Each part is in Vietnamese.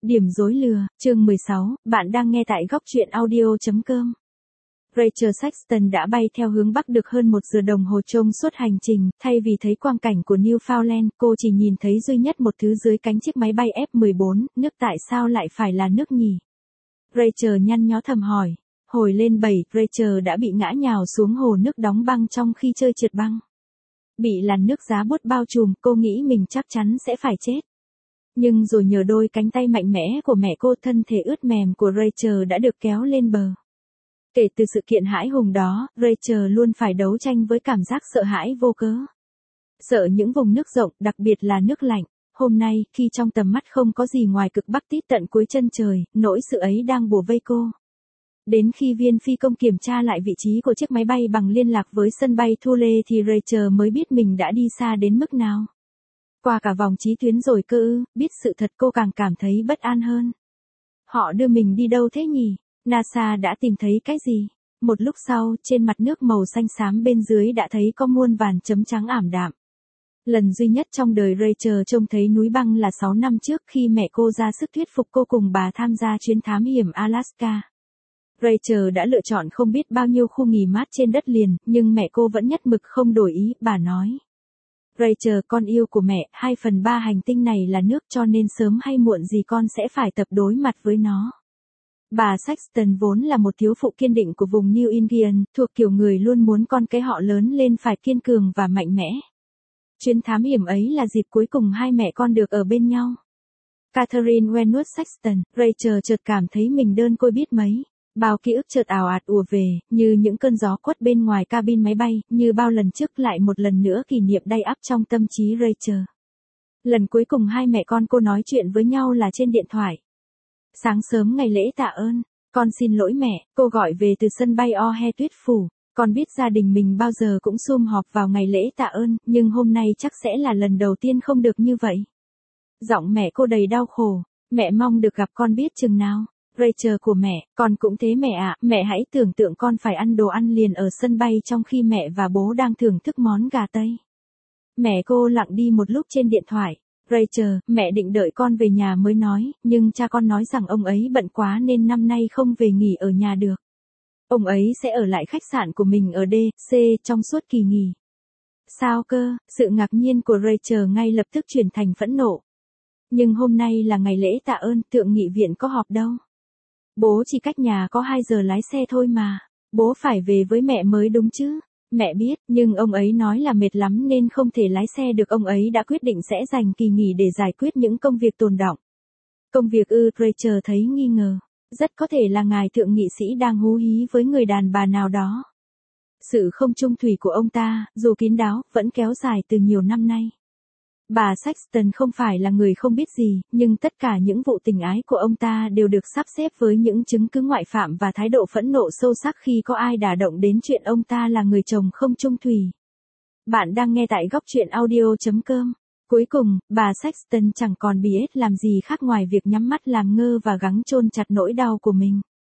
Điểm rối lừa, chương 16, bạn đang nghe tại góc truyện audio.com. Rachel Sexton đã bay theo hướng Bắc được hơn 1 giờ đồng hồ trông suốt hành trình, thay vì thấy quang cảnh của Newfoundland, cô chỉ nhìn thấy duy nhất một thứ dưới cánh chiếc máy bay F-14, nước tại sao lại phải là nước nhỉ? Rachel nhăn nhó thầm hỏi. Hồi lên 7, Rachel đã bị ngã nhào xuống hồ nước đóng băng trong khi chơi trượt băng. Bị làn nước giá buốt bao trùm, cô nghĩ mình chắc chắn sẽ phải chết. Nhưng rồi nhờ đôi cánh tay mạnh mẽ của mẹ cô, thân thể ướt mềm của Rachel đã được kéo lên bờ. Kể từ sự kiện hãi hùng đó, Rachel luôn phải đấu tranh với cảm giác sợ hãi vô cớ. Sợ những vùng nước rộng, đặc biệt là nước lạnh. Hôm nay, khi trong tầm mắt không có gì ngoài cực Bắc tít tận cuối chân trời, nỗi sợ ấy đang bủa vây cô. Đến khi viên phi công kiểm tra lại vị trí của chiếc máy bay bằng liên lạc với sân bay Thule thì Rachel mới biết mình đã đi xa đến mức nào. Qua cả vòng trí tuyến rồi cơ ư, biết sự thật cô càng cảm thấy bất an hơn. Họ đưa mình đi đâu thế nhỉ? NASA đã tìm thấy cái gì? Một lúc sau, trên mặt nước màu xanh xám bên dưới đã thấy có muôn vàn chấm trắng ảm đạm. Lần duy nhất trong đời Rachel trông thấy núi băng là 6 năm trước khi mẹ cô ra sức thuyết phục cô cùng bà tham gia chuyến thám hiểm Alaska. Rachel đã lựa chọn không biết bao nhiêu khu nghỉ mát trên đất liền, nhưng mẹ cô vẫn nhất mực không đổi ý, bà nói. Rachel, con yêu của mẹ, 2/3 hành tinh này là nước, cho nên sớm hay muộn gì con sẽ phải tập đối mặt với nó. Bà Sexton vốn là một thiếu phụ kiên định của vùng New England, thuộc kiểu người luôn muốn con cái họ lớn lên phải kiên cường và mạnh mẽ. Chuyến thám hiểm ấy là dịp cuối cùng hai mẹ con được ở bên nhau. Catherine Wenwood Sexton, Rachel chợt cảm thấy mình đơn côi biết mấy. Bao ký ức chợt ào ạt ùa về, như những cơn gió quất bên ngoài cabin máy bay, như bao lần trước lại một lần nữa kỷ niệm đầy ắp trong tâm trí Rachel. Lần cuối cùng hai mẹ con cô nói chuyện với nhau là trên điện thoại. Sáng sớm ngày lễ tạ ơn, con xin lỗi mẹ, cô gọi về từ sân bay O'Hare tuyết phủ. Con biết gia đình mình bao giờ cũng sum họp vào ngày lễ tạ ơn, nhưng hôm nay chắc sẽ là lần đầu tiên không được như vậy. Giọng mẹ cô đầy đau khổ, mẹ mong được gặp con biết chừng nào. Rachel của mẹ, con cũng thế mẹ ạ, mẹ hãy tưởng tượng con phải ăn đồ ăn liền ở sân bay trong khi mẹ và bố đang thưởng thức món gà Tây. Mẹ cô lặng đi một lúc trên điện thoại. Rachel, mẹ định đợi con về nhà mới nói, nhưng cha con nói rằng ông ấy bận quá nên năm nay không về nghỉ ở nhà được. Ông ấy sẽ ở lại khách sạn của mình ở D.C. trong suốt kỳ nghỉ. Sao cơ? Sự ngạc nhiên của Rachel ngay lập tức chuyển thành phẫn nộ. Nhưng hôm nay là ngày lễ tạ ơn, thượng nghị viện có họp đâu. Bố chỉ cách nhà có 2 giờ lái xe thôi mà. Bố phải về với mẹ mới đúng chứ. Mẹ biết, nhưng ông ấy nói là mệt lắm nên không thể lái xe được. Ông ấy đã quyết định sẽ dành kỳ nghỉ để giải quyết những công việc tồn đọng. Công việc ư? Rachel thấy nghi ngờ. Rất có thể là ngài thượng nghị sĩ đang hú hí với người đàn bà nào đó. Sự không chung thủy của ông ta, dù kín đáo, vẫn kéo dài từ nhiều năm nay. Bà Sexton không phải là người không biết gì, nhưng tất cả những vụ tình ái của ông ta đều được sắp xếp với những chứng cứ ngoại phạm và thái độ phẫn nộ sâu sắc khi có ai đả động đến chuyện ông ta là người chồng không chung thủy. Bạn đang nghe tại góc truyện audio.com. Cuối cùng, bà Sexton chẳng còn biết làm gì khác ngoài việc nhắm mắt làm ngơ và gắng chôn chặt nỗi đau của mình.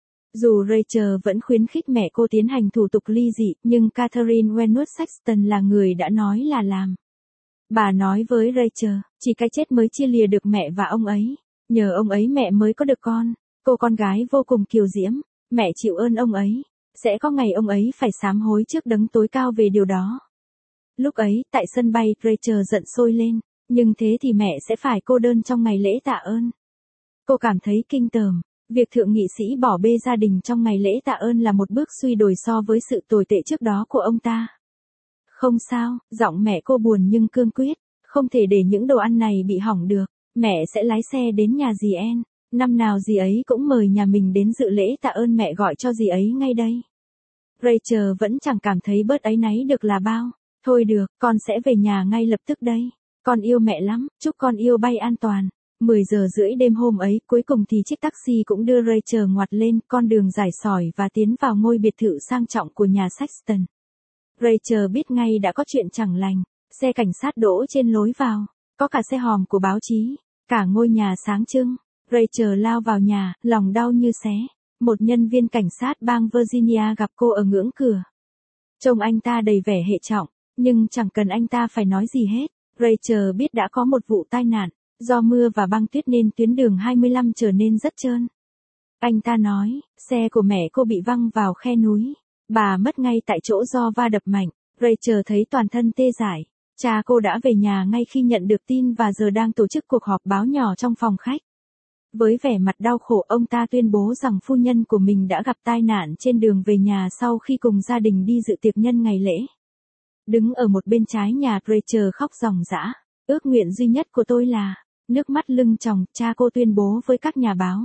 Dù Rachel vẫn khuyến khích mẹ cô tiến hành thủ tục ly dị, nhưng Catherine Wenwood Sexton là người đã nói là làm. Bà nói với Rachel, chỉ cái chết mới chia lìa được mẹ và ông ấy. Nhờ ông ấy mẹ mới có được con. Cô con gái vô cùng kiều diễm. Mẹ chịu ơn ông ấy. Sẽ có ngày ông ấy phải sám hối trước đấng tối cao về điều đó. Lúc ấy, tại sân bay, Rachel giận sôi lên. Nhưng thế thì mẹ sẽ phải cô đơn trong ngày lễ tạ ơn. Cô cảm thấy kinh tởm. Việc thượng nghị sĩ bỏ bê gia đình trong ngày lễ tạ ơn là một bước suy đổi so với sự tồi tệ trước đó của ông ta. Không sao, giọng mẹ cô buồn nhưng cương quyết, không thể để những đồ ăn này bị hỏng được, mẹ sẽ lái xe đến nhà dì En, năm nào dì ấy cũng mời nhà mình đến dự lễ tạ ơn, mẹ gọi cho dì ấy ngay đây. Rachel vẫn chẳng cảm thấy bớt áy náy được là bao, thôi được, con sẽ về nhà ngay lập tức đây, con yêu mẹ lắm, chúc con yêu bay an toàn. 10:30 đêm hôm ấy, cuối cùng thì chiếc taxi cũng đưa Rachel ngoặt lên con đường dài sỏi và tiến vào ngôi biệt thự sang trọng của nhà Sexton. Rachel biết ngay đã có chuyện chẳng lành, xe cảnh sát đỗ trên lối vào, có cả xe hòm của báo chí, cả ngôi nhà sáng trưng. Rachel lao vào nhà, lòng đau như xé. Một nhân viên cảnh sát bang Virginia gặp cô ở ngưỡng cửa. Trông anh ta đầy vẻ hệ trọng, nhưng chẳng cần anh ta phải nói gì hết. Rachel biết đã có một vụ tai nạn. Do mưa và băng tuyết nên tuyến đường 25 trở nên rất trơn. Anh ta nói, xe của mẹ cô bị văng vào khe núi. Bà mất ngay tại chỗ do va đập mạnh. Rachel thấy toàn thân tê dại. Cha cô đã về nhà ngay khi nhận được tin và giờ đang tổ chức cuộc họp báo nhỏ trong phòng khách. Với vẻ mặt đau khổ, ông ta tuyên bố rằng phu nhân của mình đã gặp tai nạn trên đường về nhà sau khi cùng gia đình đi dự tiệc nhân ngày lễ. Đứng ở một bên trái nhà, Rachel khóc ròng rã. Ước nguyện duy nhất của tôi là, nước mắt lưng tròng, cha cô tuyên bố với các nhà báo.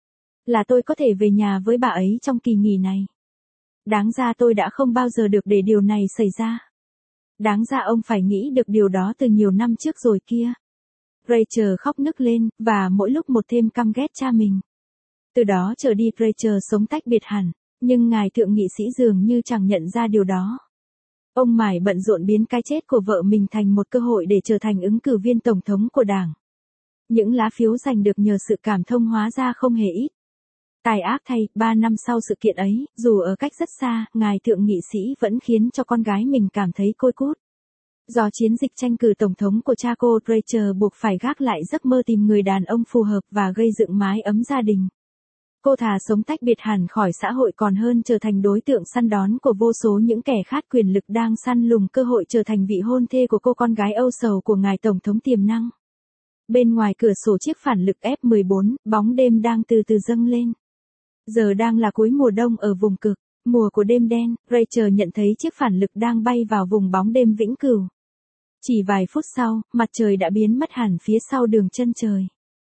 Là tôi có thể về nhà với bà ấy trong kỳ nghỉ này. Đáng ra tôi đã không bao giờ được để điều này xảy ra. Đáng ra ông phải nghĩ được điều đó từ nhiều năm trước rồi kia. Rachel khóc nức lên, và mỗi lúc một thêm căm ghét cha mình. Từ đó trở đi Rachel sống tách biệt hẳn, nhưng ngài thượng nghị sĩ dường như chẳng nhận ra điều đó. Ông mải bận rộn biến cái chết của vợ mình thành một cơ hội để trở thành ứng cử viên tổng thống của đảng. Những lá phiếu giành được nhờ sự cảm thông hóa ra không hề ít. Tài ác thay, 3 năm sau sự kiện ấy, dù ở cách rất xa, ngài thượng nghị sĩ vẫn khiến cho con gái mình cảm thấy côi cút. Do chiến dịch tranh cử tổng thống của cha cô, Rachel buộc phải gác lại giấc mơ tìm người đàn ông phù hợp và gây dựng mái ấm gia đình. Cô thà sống tách biệt hẳn khỏi xã hội còn hơn trở thành đối tượng săn đón của vô số những kẻ khát quyền lực đang săn lùng cơ hội trở thành vị hôn thê của cô con gái âu sầu của ngài tổng thống tiềm năng. Bên ngoài cửa sổ chiếc phản lực F-14, bóng đêm đang từ từ dâng lên. Giờ đang là cuối mùa đông ở vùng cực, mùa của đêm đen, Rachel nhận thấy chiếc phản lực đang bay vào vùng bóng đêm vĩnh cửu. Chỉ vài phút sau, mặt trời đã biến mất hẳn phía sau đường chân trời.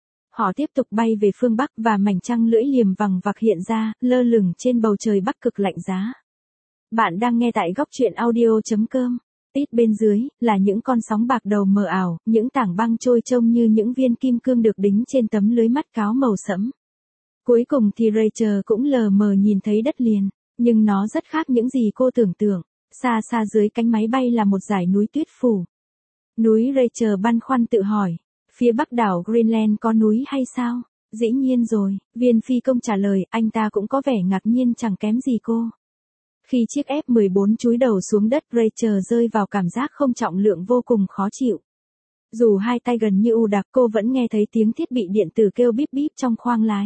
Họ tiếp tục bay về phương Bắc và mảnh trăng lưỡi liềm vằng vặc hiện ra, lơ lửng trên bầu trời Bắc cực lạnh giá. Bạn đang nghe tại góc truyện audio.com. Tít bên dưới, là những con sóng bạc đầu mờ ảo, những tảng băng trôi trông như những viên kim cương được đính trên tấm lưới mắt cáo màu sẫm. Cuối cùng thì Rachel cũng lờ mờ nhìn thấy đất liền, nhưng nó rất khác những gì cô tưởng tượng. Xa xa dưới cánh máy bay là một dải núi tuyết phủ. Núi, Rachel băn khoăn tự hỏi. Phía bắc đảo Greenland có núi hay sao? Dĩ nhiên rồi, viên phi công trả lời, anh ta cũng có vẻ ngạc nhiên chẳng kém gì cô. Khi chiếc F-14 chúi đầu xuống đất, Rachel rơi vào cảm giác không trọng lượng vô cùng khó chịu. Dù hai tay gần như u đặc, cô vẫn nghe thấy tiếng thiết bị điện tử kêu bíp bíp trong khoang lái.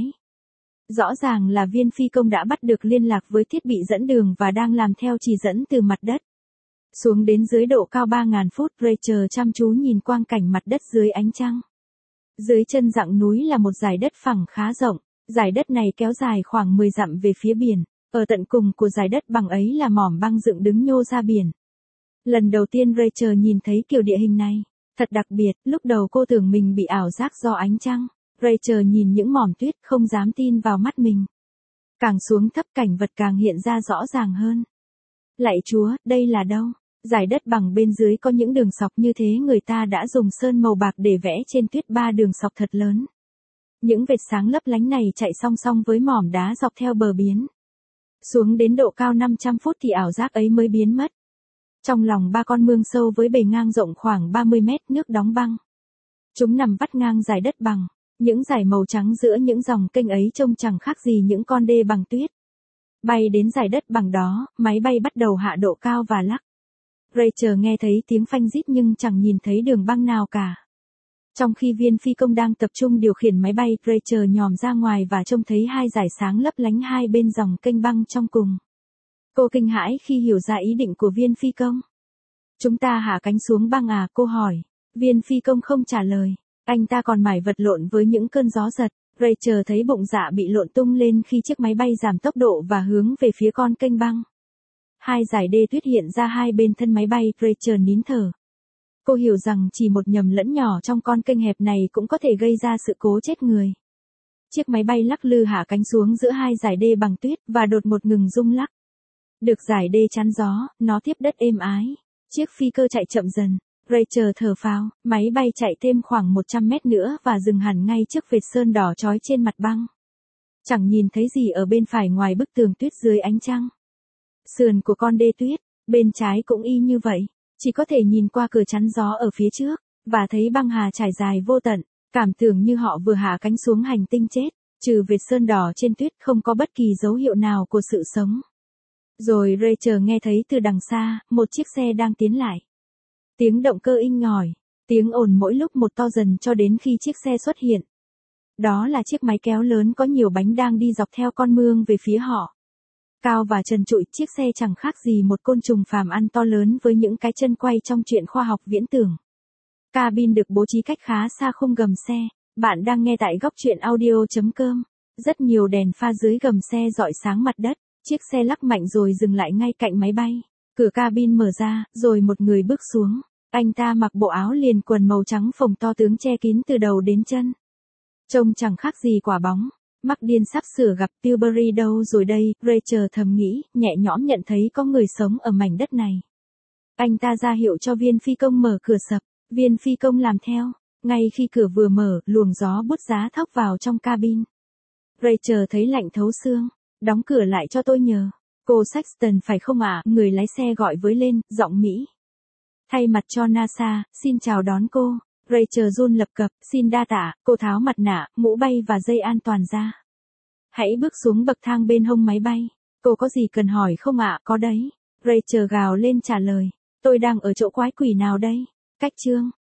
Rõ ràng là viên phi công đã bắt được liên lạc với thiết bị dẫn đường và đang làm theo chỉ dẫn từ mặt đất. Xuống đến dưới độ cao 3.000 phút, Rachel chăm chú nhìn quang cảnh mặt đất dưới ánh trăng. Dưới chân dặng núi là một dải đất phẳng khá rộng, dải đất này kéo dài khoảng 10 dặm về phía biển, ở tận cùng của dải đất bằng ấy là mỏm băng dựng đứng nhô ra biển. Lần đầu tiên Rachel nhìn thấy kiểu địa hình này, thật đặc biệt, lúc đầu cô tưởng mình bị ảo giác do ánh trăng. Rachel nhìn những mỏm tuyết không dám tin vào mắt mình. Càng xuống thấp cảnh vật càng hiện ra rõ ràng hơn. Lạy Chúa, đây là đâu? Dải đất bằng bên dưới có những đường sọc như thế, người ta đã dùng sơn màu bạc để vẽ trên tuyết 3 đường sọc thật lớn. Những vệt sáng lấp lánh này chạy song song với mỏm đá dọc theo bờ biển. Xuống đến độ cao 500 phút thì ảo giác ấy mới biến mất. Trong lòng 3 con mương sâu với bề ngang rộng khoảng 30 mét, nước đóng băng. Chúng nằm vắt ngang dải đất bằng. Những dải màu trắng giữa những dòng kênh ấy trông chẳng khác gì những con đê bằng tuyết. Bay đến dải đất bằng đó, máy bay bắt đầu hạ độ cao và lắc. Rachel nghe thấy tiếng phanh rít nhưng chẳng nhìn thấy đường băng nào cả. Trong khi viên phi công đang tập trung điều khiển máy bay, Rachel nhòm ra ngoài và trông thấy hai dải sáng lấp lánh hai bên dòng kênh băng trong cùng. Cô kinh hãi khi hiểu ra ý định của viên phi công. Chúng ta hạ cánh xuống băng à? Cô hỏi. Viên phi công không trả lời. Anh ta còn mải vật lộn với những cơn gió giật. Rachel thấy bụng dạ bị lộn tung lên khi chiếc máy bay giảm tốc độ và hướng về phía con kênh băng. Hai dải đê tuyết hiện ra hai bên thân máy bay, Rachel nín thở. Cô hiểu rằng chỉ một nhầm lẫn nhỏ trong con kênh hẹp này cũng có thể gây ra sự cố chết người. Chiếc máy bay lắc lư hạ cánh xuống giữa hai dải đê bằng tuyết và đột một ngừng rung lắc. Được dải đê chắn gió, nó tiếp đất êm ái. Chiếc phi cơ chạy chậm dần. Rachel thở phào, máy bay chạy thêm khoảng 100 mét nữa và dừng hẳn ngay trước vệt sơn đỏ chói trên mặt băng. Chẳng nhìn thấy gì ở bên phải ngoài bức tường tuyết dưới ánh trăng. Sườn của con đê tuyết, bên trái cũng y như vậy, chỉ có thể nhìn qua cửa chắn gió ở phía trước, và thấy băng hà trải dài vô tận, cảm tưởng như họ vừa hạ cánh xuống hành tinh chết, trừ vệt sơn đỏ trên tuyết không có bất kỳ dấu hiệu nào của sự sống. Rồi Rachel nghe thấy từ đằng xa, một chiếc xe đang tiến lại. Tiếng động cơ inh ngỏi, Tiếng ồn mỗi lúc một to dần cho đến khi chiếc xe xuất hiện. Đó là chiếc máy kéo lớn có nhiều bánh đang đi dọc theo con mương về phía họ. Cao và trần trụi, chiếc xe chẳng khác gì một côn trùng phàm ăn to lớn với những cái chân quay trong truyện khoa học viễn tưởng. Cabin được bố trí cách khá xa khung gầm xe. Bạn đang nghe tại góc truyện audio.com. Rất nhiều đèn pha dưới gầm xe rọi sáng mặt đất. Chiếc xe lắc mạnh rồi dừng lại ngay cạnh máy bay. Cửa cabin mở ra, rồi một người bước xuống. Anh ta mặc bộ áo liền quần màu trắng phồng to tướng che kín từ đầu đến chân. Trông chẳng khác gì quả bóng. Mắc điên sắp sửa gặp Tilbury đâu rồi đây, Rachel thầm nghĩ, nhẹ nhõm nhận thấy có người sống ở mảnh đất này. Anh ta ra hiệu cho viên phi công mở cửa sập. Viên phi công làm theo. Ngay khi cửa vừa mở, luồng gió bút giá thốc vào trong cabin. Rachel thấy lạnh thấu xương. Đóng cửa lại cho tôi nhờ. Cô Sexton phải không ạ? Người lái xe gọi với lên, giọng Mỹ. Thay mặt cho NASA, xin chào đón cô. Rachel run lập cập, xin đa tạ. Cô tháo mặt nạ, mũ bay và dây an toàn ra. Hãy bước xuống bậc thang bên hông máy bay. Cô có gì cần hỏi không ạ? Có đấy. Rachel gào lên trả lời. Tôi đang ở chỗ quái quỷ nào đây? Cách chương.